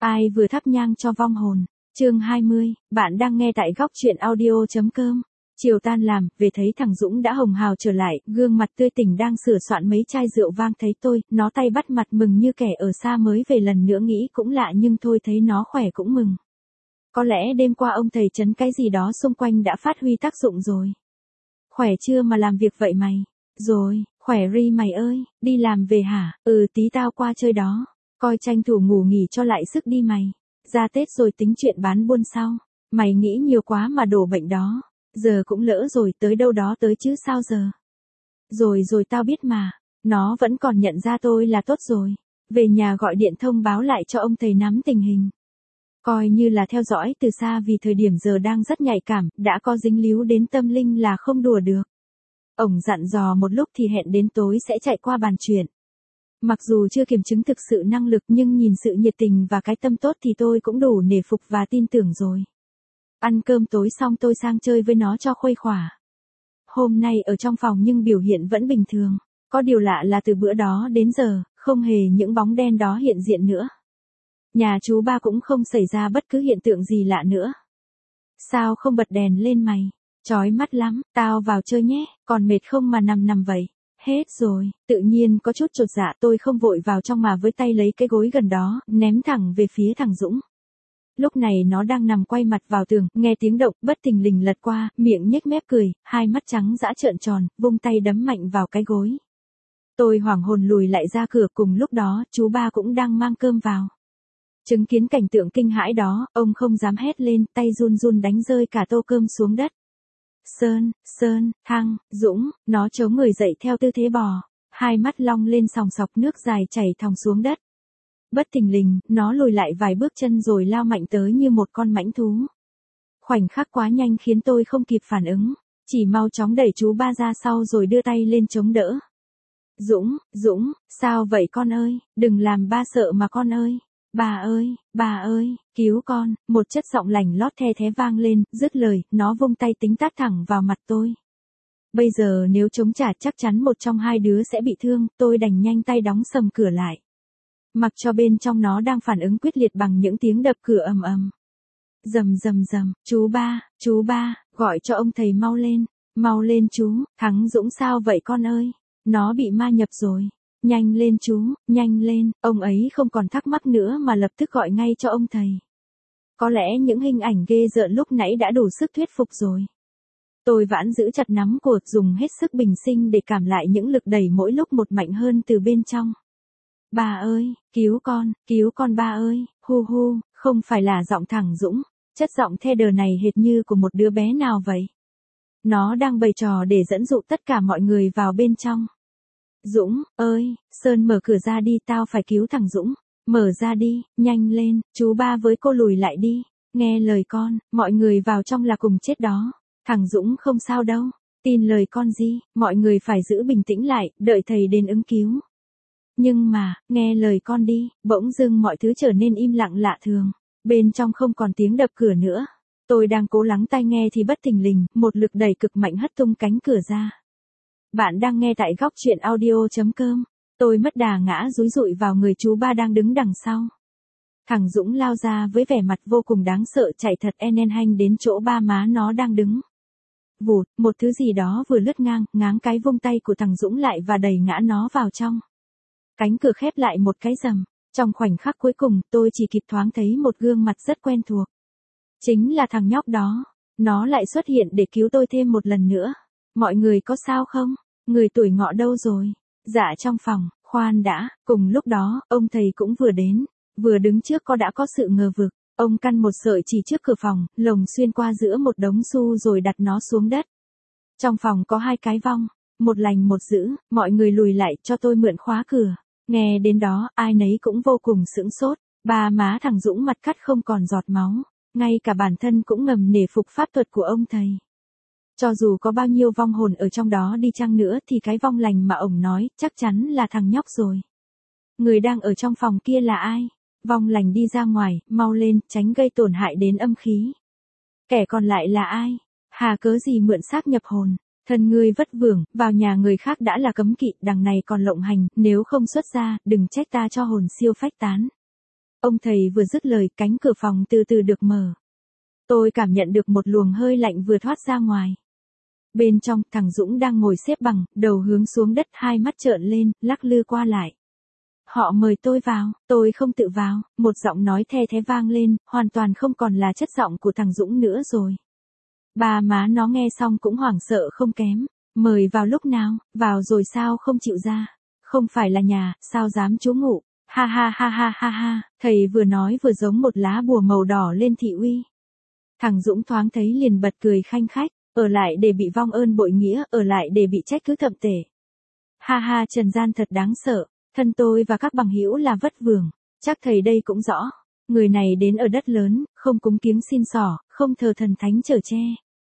Ai vừa thắp nhang cho vong hồn. Chương 20, bạn đang nghe tại góc truyện audio.com. Chiều tan làm, về thấy thằng Dũng đã hồng hào trở lại, gương mặt tươi tỉnh đang sửa soạn mấy chai rượu vang thấy tôi, nó tay bắt mặt mừng như kẻ ở xa mới về lần nữa nghĩ cũng lạ nhưng thôi thấy nó khỏe cũng mừng. Có lẽ đêm qua ông thầy chấn cái gì đó xung quanh đã phát huy tác dụng rồi. Khỏe chưa mà làm việc vậy mày? Rồi, khỏe ri mày ơi, đi làm về hả? Tí tao qua chơi đó. Coi tranh thủ ngủ nghỉ cho lại sức đi mày. Ra Tết rồi tính chuyện bán buôn sau. Mày nghĩ nhiều quá mà đổ bệnh đó. Giờ cũng lỡ rồi tới đâu đó tới chứ sao giờ. Rồi tao biết mà. Nó vẫn còn nhận ra tôi là tốt rồi. Về nhà gọi điện thông báo lại cho ông thầy nắm tình hình. Coi như là theo dõi từ xa vì thời điểm giờ đang rất nhạy cảm, đã có dính líu đến tâm linh là không đùa được. Ổng dặn dò một lúc thì hẹn đến tối sẽ chạy qua bàn chuyện. Mặc dù chưa kiểm chứng thực sự năng lực nhưng nhìn sự nhiệt tình và cái tâm tốt thì tôi cũng đủ nể phục và tin tưởng rồi. Ăn cơm tối xong tôi sang chơi với nó cho khuây khỏa. Hôm nay ở trong phòng nhưng biểu hiện vẫn bình thường. Có điều lạ là từ bữa đó đến giờ, không hề những bóng đen đó hiện diện nữa. Nhà chú ba cũng không xảy ra bất cứ hiện tượng gì lạ nữa. Sao không bật đèn lên mày? Chói mắt lắm, tao vào chơi nhé, còn mệt không mà nằm vậy. Hết rồi, tự nhiên có chút chột dạ tôi không vội vào trong mà với tay lấy cái gối gần đó, ném thẳng về phía thằng Dũng. Lúc này nó đang nằm quay mặt vào tường, nghe tiếng động, bất thình lình lật qua, miệng nhếch mép cười, hai mắt trắng dã trợn tròn, vung tay đấm mạnh vào cái gối. Tôi hoảng hồn lùi lại ra cửa cùng lúc đó, chú ba cũng đang mang cơm vào. Chứng kiến cảnh tượng kinh hãi đó, ông không dám hét lên, tay run run đánh rơi cả tô cơm xuống đất. Sơn, Thăng, Dũng, nó chống người dậy theo tư thế bò, hai mắt long lên sòng sọc nước dài chảy thòng xuống đất. Bất thình lình, nó lùi lại vài bước chân rồi lao mạnh tới như một con mãnh thú. Khoảnh khắc quá nhanh khiến tôi không kịp phản ứng, chỉ mau chóng đẩy chú ba ra sau rồi đưa tay lên chống đỡ. Dũng, sao vậy con ơi, đừng làm ba sợ mà con ơi. Bà ơi, cứu con, một chất giọng lành lót the thé vang lên, dứt lời, nó vung tay tính tát thẳng vào mặt tôi. Bây giờ nếu chống trả chắc chắn một trong hai đứa sẽ bị thương, tôi đành nhanh tay đóng sầm cửa lại. Mặc cho bên trong nó đang phản ứng quyết liệt bằng những tiếng đập cửa ầm ầm. Rầm, chú ba, gọi cho ông thầy mau lên chú, Thắng Dũng sao vậy con ơi, nó bị ma nhập rồi. Nhanh lên chú, nhanh lên, ông ấy không còn thắc mắc nữa mà lập tức gọi ngay cho ông thầy. Có lẽ những hình ảnh ghê rợn lúc nãy đã đủ sức thuyết phục rồi. Tôi vãn giữ chặt nắm cột dùng hết sức bình sinh để cảm lại những lực đẩy mỗi lúc một mạnh hơn từ bên trong. Bà ơi, cứu con ba ơi, hu, không phải là giọng thằng Dũng, chất giọng the đờ này hệt như của một đứa bé nào vậy. Nó đang bày trò để dẫn dụ tất cả mọi người vào bên trong. Dũng ơi, Sơn mở cửa ra đi, tao phải cứu thằng Dũng. Mở ra đi, nhanh lên, chú ba với cô lùi lại đi. Nghe lời con, mọi người vào trong là cùng chết đó. Thằng Dũng không sao đâu. Tin lời con gì, mọi người phải giữ bình tĩnh lại, đợi thầy đến ứng cứu. Nhưng mà, nghe lời con đi, bỗng dưng mọi thứ trở nên im lặng lạ thường. Bên trong không còn tiếng đập cửa nữa. Tôi đang cố lắng tai nghe thì bất thình lình, một lực đẩy cực mạnh hất tung cánh cửa ra. Bạn đang nghe tại góc truyện audio.com. Tôi mất đà ngã dúi dụi vào người chú ba đang đứng đằng sau. Thằng Dũng lao ra với vẻ mặt vô cùng đáng sợ chạy thật hanh đến chỗ ba má nó đang đứng. Vụt, một thứ gì đó vừa lướt ngáng cái vung tay của thằng Dũng lại và đẩy ngã nó vào trong. Cánh cửa khép lại một cái rầm. Trong khoảnh khắc cuối cùng tôi chỉ kịp thoáng thấy một gương mặt rất quen thuộc. Chính là thằng nhóc đó. Nó lại xuất hiện để cứu tôi thêm một lần nữa. Mọi người có sao không? Người tuổi ngọ đâu rồi? Dạ trong phòng, khoan đã, cùng lúc đó, ông thầy cũng vừa đến, vừa đứng trước đã có sự ngờ vực, ông căn một sợi chỉ trước cửa phòng, lồng xuyên qua giữa một đống xu rồi đặt nó xuống đất. Trong phòng có hai cái vong, một lành một dữ, mọi người lùi lại cho tôi mượn khóa cửa. Nghe đến đó, ai nấy cũng vô cùng sững sốt, ba má thằng Dũng mặt cắt không còn giọt máu, ngay cả bản thân cũng ngầm nể phục pháp thuật của ông thầy. Cho dù có bao nhiêu vong hồn ở trong đó đi chăng nữa thì cái vong lành mà ổng nói chắc chắn là thằng nhóc rồi. Người đang ở trong phòng kia là ai? Vong lành đi ra ngoài, mau lên, tránh gây tổn hại đến âm khí. Kẻ còn lại là ai? Hà cớ gì mượn xác nhập hồn? Thân ngươi vất vưởng, vào nhà người khác đã là cấm kỵ, đằng này còn lộng hành, nếu không xuất ra, đừng trách ta cho hồn siêu phách tán. Ông thầy vừa dứt lời, cánh cửa phòng từ từ được mở. Tôi cảm nhận được một luồng hơi lạnh vừa thoát ra ngoài. Bên trong, thằng Dũng đang ngồi xếp bằng, đầu hướng xuống đất, hai mắt trợn lên, lắc lư qua lại. Họ mời tôi vào, tôi không tự vào, một giọng nói the thé vang lên, hoàn toàn không còn là chất giọng của thằng Dũng nữa rồi. Ba má nó nghe xong cũng hoảng sợ không kém. Mời vào lúc nào, vào rồi sao không chịu ra? Không phải là nhà, sao dám trú ngụ? Ha ha ha ha ha ha, thầy vừa nói vừa giống một lá bùa màu đỏ lên thị uy. Thằng Dũng thoáng thấy liền bật cười khanh khách, ở lại để bị vong ơn bội nghĩa, ở lại để bị trách cứ thậm tệ. Ha ha, trần gian thật đáng sợ, thân tôi và các bằng hữu là vất vưởng, chắc thầy đây cũng rõ. Người này đến ở đất lớn, không cúng kiếng xin xỏ, không thờ thần thánh chở che.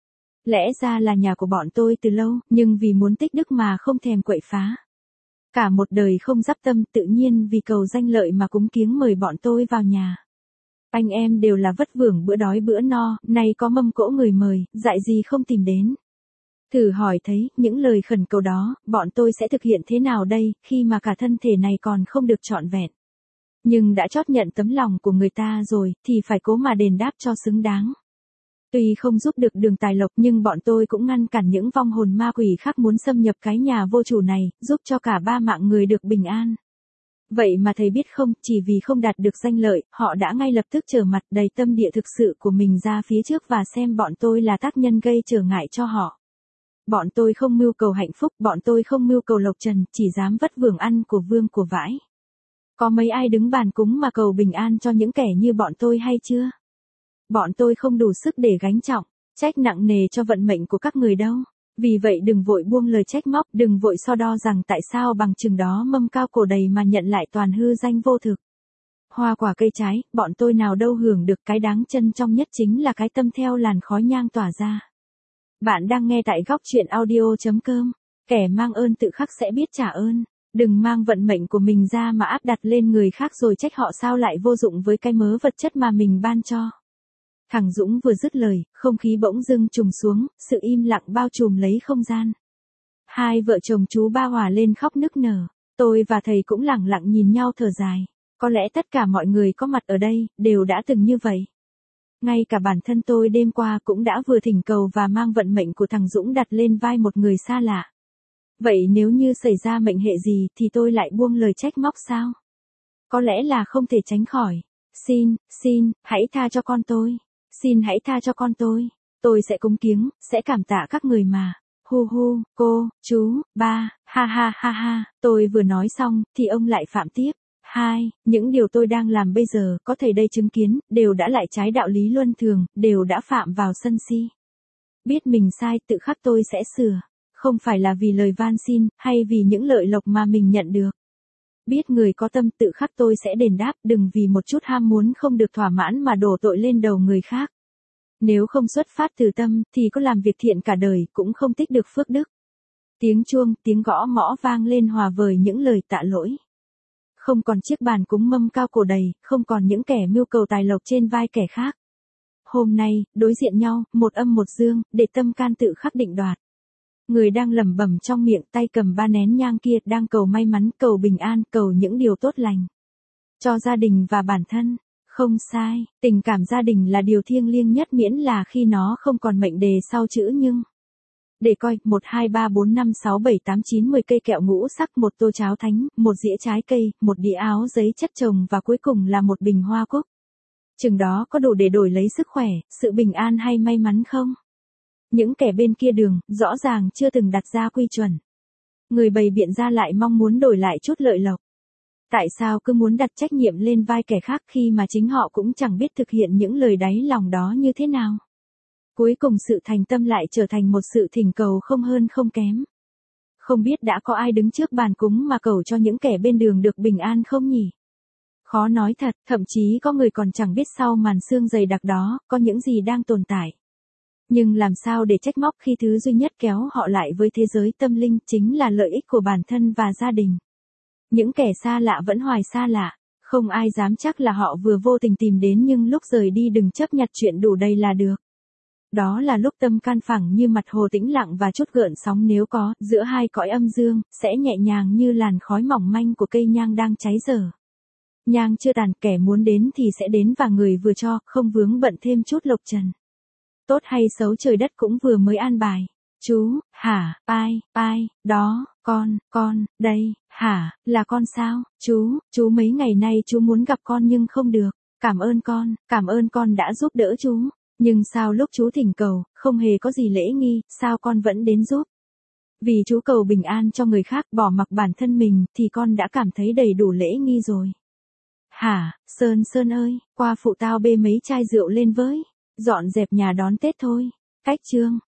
Lẽ ra là nhà của bọn tôi từ lâu, nhưng vì muốn tích đức mà không thèm quậy phá. Cả một đời không dắp tâm, tự nhiên vì cầu danh lợi mà cúng kiếng mời bọn tôi vào nhà. Anh em đều là vất vưởng bữa đói bữa no, nay có mâm cỗ người mời, dại gì không tìm đến. Thử hỏi thấy, những lời khẩn cầu đó, bọn tôi sẽ thực hiện thế nào đây, khi mà cả thân thể này còn không được trọn vẹn. Nhưng đã chót nhận tấm lòng của người ta rồi, thì phải cố mà đền đáp cho xứng đáng. Tuy không giúp được đường tài lộc nhưng bọn tôi cũng ngăn cản những vong hồn ma quỷ khác muốn xâm nhập cái nhà vô chủ này, giúp cho cả ba mạng người được bình an. Vậy mà thầy biết không, chỉ vì không đạt được danh lợi, họ đã ngay lập tức trở mặt đầy tâm địa thực sự của mình ra phía trước và xem bọn tôi là tác nhân gây trở ngại cho họ. Bọn tôi không mưu cầu hạnh phúc, bọn tôi không mưu cầu lộc trần, chỉ dám vất vưởng ăn của vương của vãi. Có mấy ai đứng bàn cúng mà cầu bình an cho những kẻ như bọn tôi hay chưa? Bọn tôi không đủ sức để gánh trọng, trách nặng nề cho vận mệnh của các người đâu. Vì vậy đừng vội buông lời trách móc, đừng vội so đo rằng tại sao bằng chừng đó mâm cao cổ đầy mà nhận lại toàn hư danh vô thực. Hoa quả cây trái, bọn tôi nào đâu hưởng được, cái đáng trân trọng nhất chính là cái tâm theo làn khói nhang tỏa ra. Bạn đang nghe tại góc truyện audio.com. Kẻ mang ơn tự khắc sẽ biết trả ơn. Đừng mang vận mệnh của mình ra mà áp đặt lên người khác rồi trách họ sao lại vô dụng với cái mớ vật chất mà mình ban cho. Thằng Dũng vừa dứt lời, không khí bỗng dưng trùng xuống, sự im lặng bao trùm lấy không gian. Hai vợ chồng chú Ba hòa lên khóc nức nở. Tôi và thầy cũng lẳng lặng nhìn nhau thở dài. Có lẽ tất cả mọi người có mặt ở đây, đều đã từng như vậy. Ngay cả bản thân tôi đêm qua cũng đã vừa thỉnh cầu và mang vận mệnh của thằng Dũng đặt lên vai một người xa lạ. Vậy nếu như xảy ra mệnh hệ gì thì tôi lại buông lời trách móc sao? Có lẽ là không thể tránh khỏi. Xin, hãy tha cho con tôi. Xin hãy tha cho con tôi. Tôi sẽ cúng kiếng, sẽ cảm tạ các người mà. Hu hu, cô, chú, ba, ha ha ha ha. Tôi vừa nói xong, thì ông lại phạm tiếp. Những điều tôi đang làm bây giờ, có thầy đây chứng kiến, đều đã lại trái đạo lý luân thường, đều đã phạm vào sân si. Biết mình sai, tự khắc tôi sẽ sửa. Không phải là vì lời van xin, hay vì những lợi lộc mà mình nhận được. Biết người có tâm, tự khắc tôi sẽ đền đáp, đừng vì một chút ham muốn không được thỏa mãn mà đổ tội lên đầu người khác. Nếu không xuất phát từ tâm, thì có làm việc thiện cả đời, cũng không tích được phước đức. Tiếng chuông, tiếng gõ mõ vang lên hòa vời những lời tạ lỗi. Không còn chiếc bàn cúng mâm cao cổ đầy, không còn những kẻ mưu cầu tài lộc trên vai kẻ khác. Hôm nay, đối diện nhau, một âm một dương, để tâm can tự khắc định đoạt. Người đang lẩm bẩm trong miệng, tay cầm ba nén nhang kia, đang cầu may mắn, cầu bình an, cầu những điều tốt lành. Cho gia đình và bản thân. Không sai, tình cảm gia đình là điều thiêng liêng nhất miễn là khi nó không còn mệnh đề sau chữ nhưng. Để coi, 1, 2, 3, 4, 5, 6, 7, 8, 9, 10 cây kẹo ngũ sắc, một tô cháo thánh, một dĩa trái cây, một đĩa áo giấy chất chồng và cuối cùng là một bình hoa cúc. Chừng đó có đủ để đổi lấy sức khỏe, sự bình an hay may mắn không? Những kẻ bên kia đường, rõ ràng chưa từng đặt ra quy chuẩn. Người bày biện ra lại mong muốn đổi lại chút lợi lộc. Tại sao cứ muốn đặt trách nhiệm lên vai kẻ khác khi mà chính họ cũng chẳng biết thực hiện những lời đáy lòng đó như thế nào? Cuối cùng sự thành tâm lại trở thành một sự thỉnh cầu không hơn không kém. Không biết đã có ai đứng trước bàn cúng mà cầu cho những kẻ bên đường được bình an không nhỉ? Khó nói thật, thậm chí có người còn chẳng biết sau màn sương dày đặc đó, có những gì đang tồn tại. Nhưng làm sao để trách móc khi thứ duy nhất kéo họ lại với thế giới tâm linh chính là lợi ích của bản thân và gia đình. Những kẻ xa lạ vẫn hoài xa lạ, không ai dám chắc là họ vừa vô tình tìm đến nhưng lúc rời đi đừng chấp nhặt chuyện đủ đầy là được. Đó là lúc tâm can phẳng như mặt hồ tĩnh lặng và chút gợn sóng nếu có, giữa hai cõi âm dương, sẽ nhẹ nhàng như làn khói mỏng manh của cây nhang đang cháy dở. Nhang chưa tàn, kẻ muốn đến thì sẽ đến và người vừa cho, không vướng bận thêm chút lộc trần. Tốt hay xấu trời đất cũng vừa mới an bài. Chú, hả, ai, đó, con, đây, hả, là con sao, chú mấy ngày nay chú muốn gặp con nhưng không được. Cảm ơn con đã giúp đỡ chú. Nhưng sao lúc chú thỉnh cầu, không hề có gì lễ nghi, sao con vẫn đến giúp? Vì chú cầu bình an cho người khác bỏ mặc bản thân mình thì con đã cảm thấy đầy đủ lễ nghi rồi. Hả, Sơn ơi, qua phụ tao bê mấy chai rượu lên với. Dọn dẹp nhà đón Tết thôi. Cách chương.